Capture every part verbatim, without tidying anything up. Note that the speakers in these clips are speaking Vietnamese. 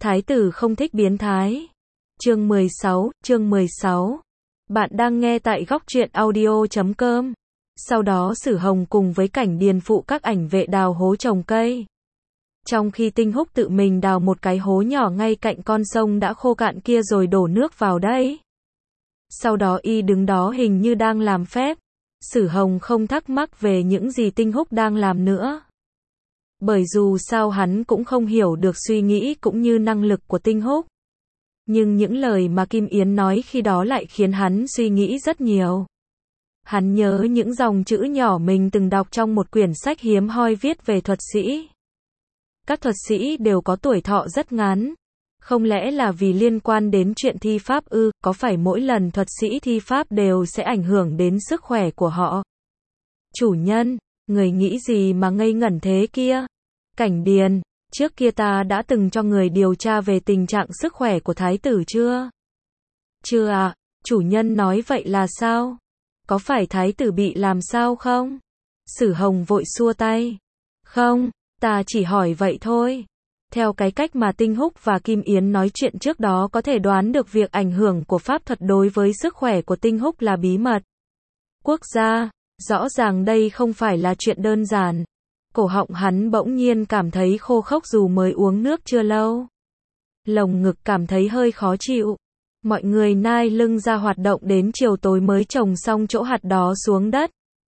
Thái tử không thích biến thái. Chương mười sáu, chương mười sáu. Bạn đang nghe tại góc truyện audio chấm com. Sau đó Sử Hồng cùng với Cảnh Điền phụ các ảnh vệ đào hố trồng cây. Trong khi Tinh Húc tự mình đào một cái hố nhỏ ngay cạnh con sông đã khô cạn kia rồi đổ nước vào đấy. Sau đó y đứng đó hình như đang làm phép. Sử Hồng không thắc mắc về những gì Tinh Húc đang làm nữa. Bởi dù sao hắn cũng không hiểu được suy nghĩ cũng như năng lực của Tinh Húc. Nhưng những lời mà Kim Yến nói khi đó lại khiến hắn suy nghĩ rất nhiều. Hắn nhớ những dòng chữ nhỏ mình từng đọc trong một quyển sách hiếm hoi viết về thuật sĩ. Các thuật sĩ đều có tuổi thọ rất ngắn. Không lẽ là vì liên quan đến chuyện thi pháp ư? Có phải mỗi lần thuật sĩ thi pháp đều sẽ ảnh hưởng đến sức khỏe của họ? Chủ nhân, người nghĩ gì mà ngây ngẩn thế kia? Cảnh Điền, trước kia ta đã từng cho người điều tra về tình trạng sức khỏe của thái tử chưa? Chưa ạ, à, chủ nhân nói vậy là sao? Có phải thái tử bị làm sao không? Sử Hồng vội xua tay. Không, ta chỉ hỏi vậy thôi. Theo cái cách mà Tinh Húc và Kim Yến nói chuyện trước đó có thể đoán được việc ảnh hưởng của pháp thuật đối với sức khỏe của Tinh Húc là bí mật. Quốc gia, rõ ràng đây không phải là chuyện đơn giản. Cổ họng hắn bỗng nhiên cảm thấy khô khốc dù mới uống nước chưa lâu. Lồng ngực cảm thấy hơi khó chịu. Mọi người nai lưng ra hoạt động đến chiều tối mới trồng xong chỗ hạt đó xuống đất.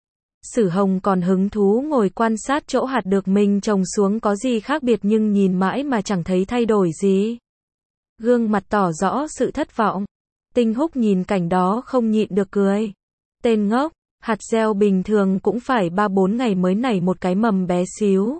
Sử Hồng còn hứng thú ngồi quan sát chỗ hạt được mình trồng xuống có gì khác biệt nhưng nhìn mãi mà chẳng thấy thay đổi gì. Gương mặt tỏ rõ sự thất vọng. Tinh Húc nhìn cảnh đó không nhịn được cười. Tên ngốc, hạt gieo bình thường cũng phải ba bốn ngày mới nảy một cái mầm bé xíu.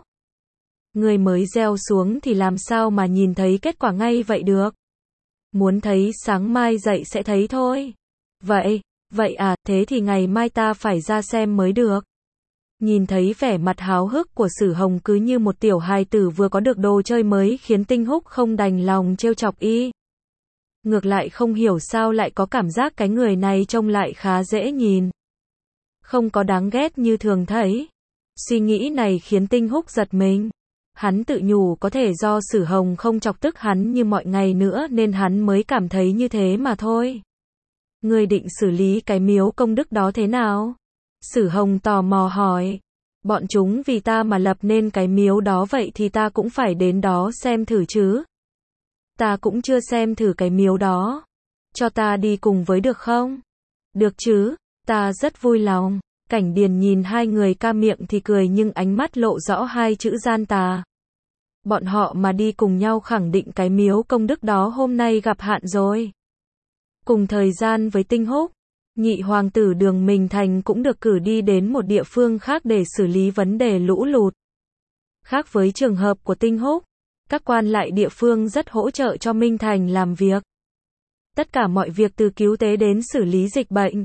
Người mới gieo xuống thì làm sao mà nhìn thấy kết quả ngay vậy được. Muốn thấy sáng mai dậy sẽ thấy thôi. Vậy, vậy à, thế thì ngày mai ta phải ra xem mới được. Nhìn thấy vẻ mặt háo hức của Sử Hồng cứ như một tiểu hài tử vừa có được đồ chơi mới khiến Tinh Húc không đành lòng trêu chọc y. Ngược lại không hiểu sao lại có cảm giác cái người này trông lại khá dễ nhìn. Không có đáng ghét như thường thấy. Suy nghĩ này khiến Tinh Húc giật mình. Hắn tự nhủ có thể do Sử Hồng không chọc tức hắn như mọi ngày nữa nên hắn mới cảm thấy như thế mà thôi. Ngươi định xử lý cái miếu công đức đó thế nào? Sử Hồng tò mò hỏi. Bọn chúng vì ta mà lập nên cái miếu đó vậy thì ta cũng phải đến đó xem thử chứ. Ta cũng chưa xem thử cái miếu đó. Cho ta đi cùng với được không? Được chứ, ta rất vui lòng. Cảnh Điền nhìn hai người ca miệng thì cười nhưng ánh mắt lộ rõ hai chữ gian tà. Bọn họ mà đi cùng nhau khẳng định cái miếu công đức đó hôm nay gặp hạn rồi. Cùng thời gian với Tinh Húc, nhị hoàng tử Đường Mình Thành cũng được cử đi đến một địa phương khác để xử lý vấn đề lũ lụt. Khác với trường hợp của Tinh Húc, các quan lại địa phương rất hỗ trợ cho Minh Thành làm việc. Tất cả mọi việc từ cứu tế đến xử lý dịch bệnh,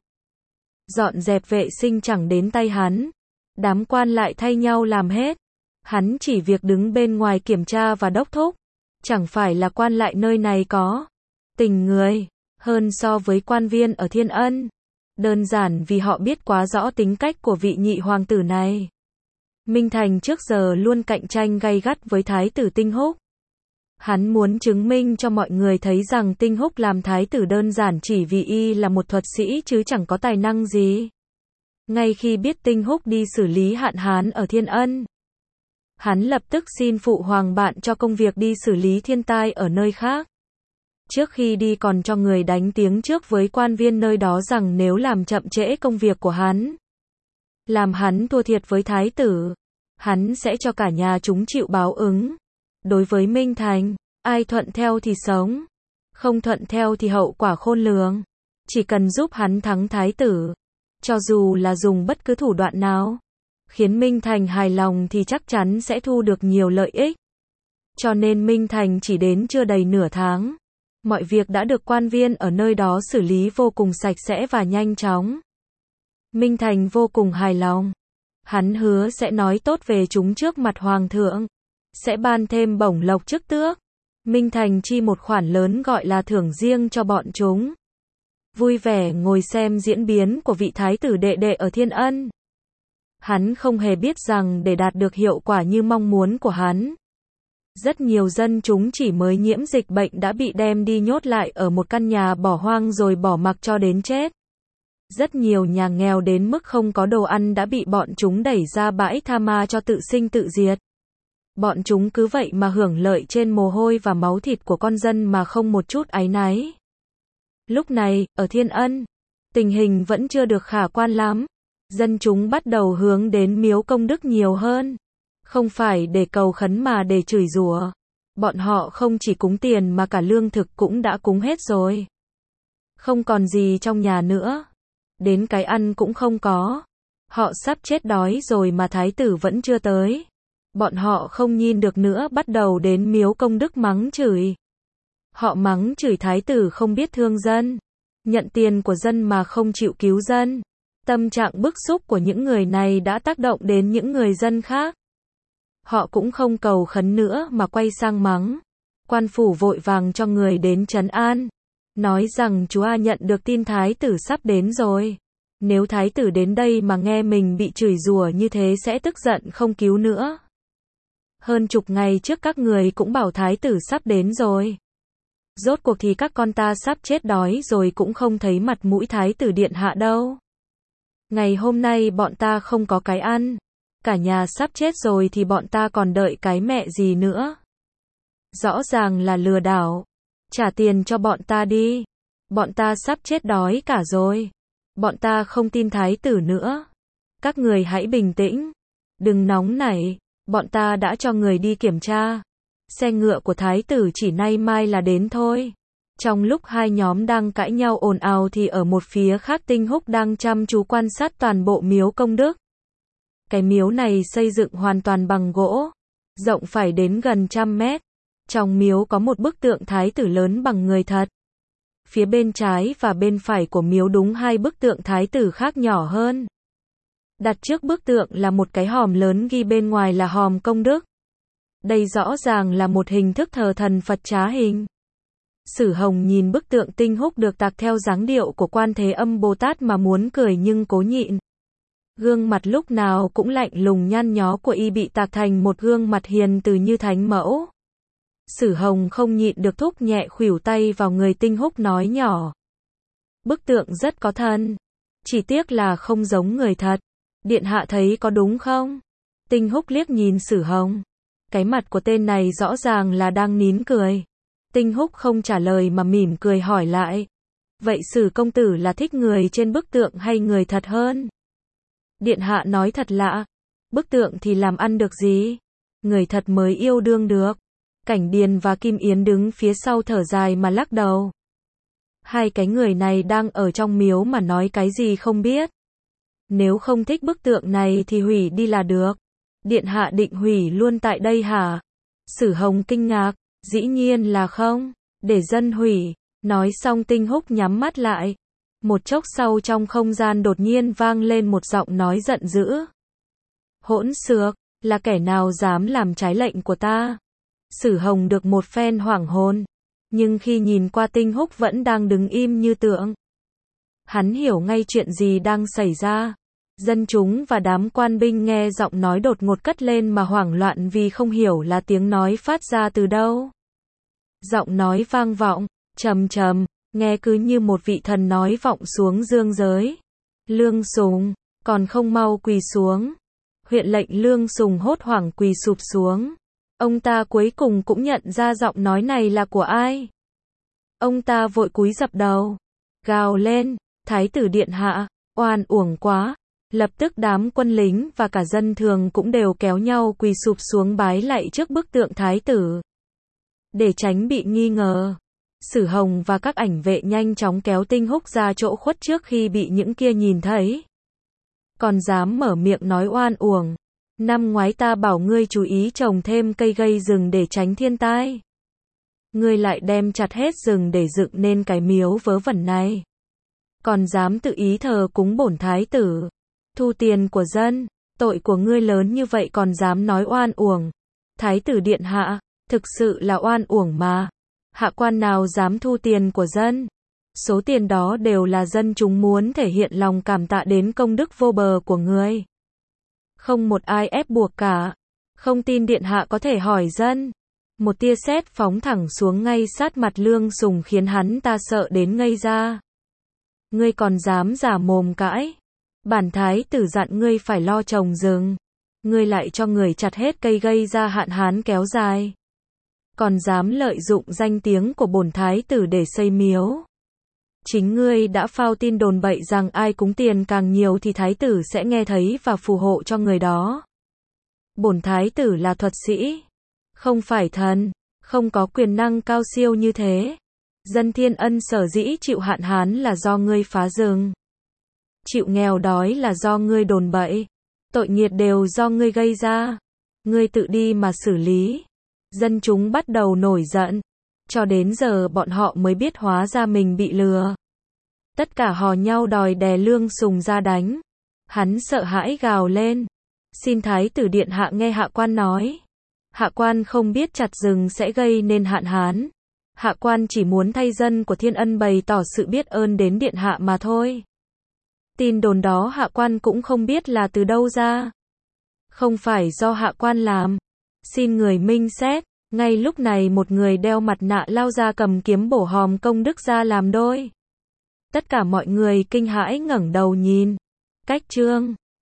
dọn dẹp vệ sinh chẳng đến tay hắn. Đám quan lại thay nhau làm hết. Hắn chỉ việc đứng bên ngoài kiểm tra và đốc thúc. Chẳng phải là quan lại nơi này có tình người hơn so với quan viên ở Thiên Ân. Đơn giản vì họ biết quá rõ tính cách của vị nhị hoàng tử này. Minh Thành trước giờ luôn cạnh tranh gay gắt với thái tử Tinh Húc. Hắn muốn chứng minh cho mọi người thấy rằng Tinh Húc làm thái tử đơn giản chỉ vì y là một thuật sĩ chứ chẳng có tài năng gì. Ngay khi biết Tinh Húc đi xử lý hạn hán ở Thiên Ân, hắn lập tức xin phụ hoàng bạn cho công việc đi xử lý thiên tai ở nơi khác. Trước khi đi còn cho người đánh tiếng trước với quan viên nơi đó rằng nếu làm chậm trễ công việc của hắn, làm hắn thua thiệt với thái tử, hắn sẽ cho cả nhà chúng chịu báo ứng. Đối với Minh Thành, ai thuận theo thì sống, không thuận theo thì hậu quả khôn lường. Chỉ cần giúp hắn thắng thái tử, cho dù là dùng bất cứ thủ đoạn nào, khiến Minh Thành hài lòng thì chắc chắn sẽ thu được nhiều lợi ích. Cho nên Minh Thành chỉ đến chưa đầy nửa tháng. Mọi việc đã được quan viên ở nơi đó xử lý vô cùng sạch sẽ và nhanh chóng. Minh Thành vô cùng hài lòng. Hắn hứa sẽ nói tốt về chúng trước mặt hoàng thượng. Sẽ ban thêm bổng lộc chức tước. Minh Thành chi một khoản lớn gọi là thưởng riêng cho bọn chúng. Vui vẻ ngồi xem diễn biến của vị thái tử đệ đệ ở Thiên Ân. Hắn không hề biết rằng để đạt được hiệu quả như mong muốn của hắn, Rất nhiều dân chúng chỉ mới nhiễm dịch bệnh đã bị đem đi nhốt lại ở một căn nhà bỏ hoang rồi bỏ mặc cho đến chết. Rất nhiều nhà nghèo đến mức không có đồ ăn đã bị bọn chúng đẩy ra bãi tha ma cho tự sinh tự diệt. Bọn chúng cứ vậy mà hưởng lợi trên mồ hôi và máu thịt của con dân mà không một chút áy náy. Lúc này, ở Thiên Ân, tình hình vẫn chưa được khả quan lắm. Dân chúng bắt đầu hướng đến miếu công đức nhiều hơn. Không phải để cầu khấn mà để chửi rủa. Bọn họ không chỉ cúng tiền mà cả lương thực cũng đã cúng hết rồi. Không còn gì trong nhà nữa. Đến cái ăn cũng không có. Họ sắp chết đói rồi mà thái tử vẫn chưa tới. Bọn họ không nhìn được nữa, bắt đầu đến miếu công đức mắng chửi. Họ mắng chửi thái tử không biết thương dân, nhận tiền của dân mà không chịu cứu dân. Tâm trạng bức xúc của những người này đã tác động đến những người dân khác. Họ cũng không cầu khấn nữa mà quay sang mắng. Quan phủ vội vàng cho người đến trấn an, nói rằng chúa a nhận được tin thái tử sắp đến rồi. Nếu thái tử đến đây mà nghe mình bị chửi rủa như thế sẽ tức giận không cứu nữa. Hơn chục ngày trước các người cũng bảo thái tử sắp đến rồi. Rốt cuộc thì các con ta sắp chết đói rồi cũng không thấy mặt mũi thái tử điện hạ đâu. Ngày hôm nay bọn ta không có cái ăn. Cả nhà sắp chết rồi thì bọn ta còn đợi cái mẹ gì nữa. Rõ ràng là lừa đảo. Trả tiền cho bọn ta đi. Bọn ta sắp chết đói cả rồi. Bọn ta không tin thái tử nữa. Các người hãy bình tĩnh. Đừng nóng nảy. Bọn ta đã cho người đi kiểm tra. Xe ngựa của thái tử chỉ nay mai là đến thôi. Trong lúc hai nhóm đang cãi nhau ồn ào thì ở một phía khác Tinh Húc đang chăm chú quan sát toàn bộ miếu công đức. Cái miếu này xây dựng hoàn toàn bằng gỗ, rộng phải đến gần trăm mét. Trong miếu có một bức tượng thái tử lớn bằng người thật. Phía bên trái và bên phải của miếu đúng hai bức tượng thái tử khác nhỏ hơn. Đặt trước bức tượng là một cái hòm lớn ghi bên ngoài là hòm công đức. Đây rõ ràng là một hình thức thờ thần Phật trá hình. Sử Hồng nhìn bức tượng Tinh Húc được tạc theo dáng điệu của Quan Thế Âm Bồ Tát mà muốn cười nhưng cố nhịn. Gương mặt lúc nào cũng lạnh lùng nhăn nhó của y bị tạc thành một gương mặt hiền từ như thánh mẫu. Sử Hồng không nhịn được thúc nhẹ khuỷu tay vào người Tinh Húc nói nhỏ. Bức tượng rất có thân. Chỉ tiếc là không giống người thật. Điện hạ thấy có đúng không? Tinh Húc liếc nhìn Sử Hồng. Cái mặt của tên này rõ ràng là đang nín cười. Tinh Húc không trả lời mà mỉm cười hỏi lại. Vậy Sử công tử là thích người trên bức tượng hay người thật hơn? Điện hạ nói thật lạ. Bức tượng thì làm ăn được gì? Người thật mới yêu đương được. Cảnh Điền và Kim Yến đứng phía sau thở dài mà lắc đầu. Hai cái người này đang ở trong miếu mà nói cái gì không biết. Nếu không thích bức tượng này thì hủy đi là được. Điện hạ định hủy luôn tại đây hả? Sử Hồng kinh ngạc. Dĩ nhiên là không. Để dân hủy. Nói xong Tinh Húc nhắm mắt lại. Một chốc sau trong không gian đột nhiên vang lên một giọng nói giận dữ. Hỗn xược, là kẻ nào dám làm trái lệnh của ta? Sử Hồng được một phen hoảng hồn. Nhưng khi nhìn qua Tinh Húc vẫn đang đứng im như tượng. Hắn hiểu ngay chuyện gì đang xảy ra. Dân chúng và đám quan binh nghe giọng nói đột ngột cất lên mà hoảng loạn vì không hiểu là tiếng nói phát ra từ đâu. Giọng nói vang vọng, trầm trầm, nghe cứ như một vị thần nói vọng xuống dương giới. Lương Sùng, còn không mau quỳ xuống. Huyện lệnh Lương Sùng hốt hoảng quỳ sụp xuống. Ông ta cuối cùng cũng nhận ra giọng nói này là của ai. Ông ta vội cúi dập đầu, gào lên, Thái tử điện hạ, oan uổng quá. Lập tức đám quân lính và cả dân thường cũng đều kéo nhau quỳ sụp xuống bái lạy trước bức tượng thái tử. Để tránh bị nghi ngờ, Sử Hồng và các ảnh vệ nhanh chóng kéo Tinh Húc ra chỗ khuất trước khi bị những kia nhìn thấy. Còn dám mở miệng nói oan uổng. Năm ngoái ta bảo ngươi chú ý trồng thêm cây gây rừng để tránh thiên tai. Ngươi lại đem chặt hết rừng để dựng nên cái miếu vớ vẩn này. Còn dám tự ý thờ cúng bổn thái tử. Thu tiền của dân, tội của ngươi lớn như vậy còn dám nói oan uổng. Thái tử điện hạ, thực sự là oan uổng mà. Hạ quan nào dám thu tiền của dân. Số tiền đó đều là dân chúng muốn thể hiện lòng cảm tạ đến công đức vô bờ của ngươi. Không một ai ép buộc cả. Không tin điện hạ có thể hỏi dân. Một tia sét phóng thẳng xuống ngay sát mặt Lương Sùng khiến hắn ta sợ đến ngây ra. Ngươi còn dám giả mồm cãi? Bản thái tử dặn ngươi phải lo trồng rừng. Ngươi lại cho người chặt hết cây gây ra hạn hán kéo dài. Còn dám lợi dụng danh tiếng của bổn thái tử để xây miếu. Chính ngươi đã phao tin đồn bậy rằng ai cúng tiền càng nhiều thì thái tử sẽ nghe thấy và phù hộ cho người đó. Bổn thái tử là thuật sĩ, không phải thần, không có quyền năng cao siêu như thế. Dân Thiên Ân sở dĩ chịu hạn hán là do ngươi phá rừng. Chịu nghèo đói là do ngươi đồn bậy. Tội nghiệt đều do ngươi gây ra. Ngươi tự đi mà xử lý. Dân chúng bắt đầu nổi giận. Cho đến giờ bọn họ mới biết hóa ra mình bị lừa. Tất cả hò nhau đòi đè Lương Sùng ra đánh. Hắn sợ hãi gào lên. Xin thái tử điện hạ nghe hạ quan nói. Hạ quan không biết chặt rừng sẽ gây nên hạn hán. Hạ quan chỉ muốn thay dân của Thiên Ân bày tỏ sự biết ơn đến điện hạ mà thôi. Tin đồn đó hạ quan cũng không biết là từ đâu ra. Không phải do hạ quan làm. Xin người minh xét. Ngay lúc này một người đeo mặt nạ lao ra cầm kiếm bổ hòm công đức ra làm đôi. Tất cả mọi người kinh hãi ngẩng đầu nhìn. Cách chương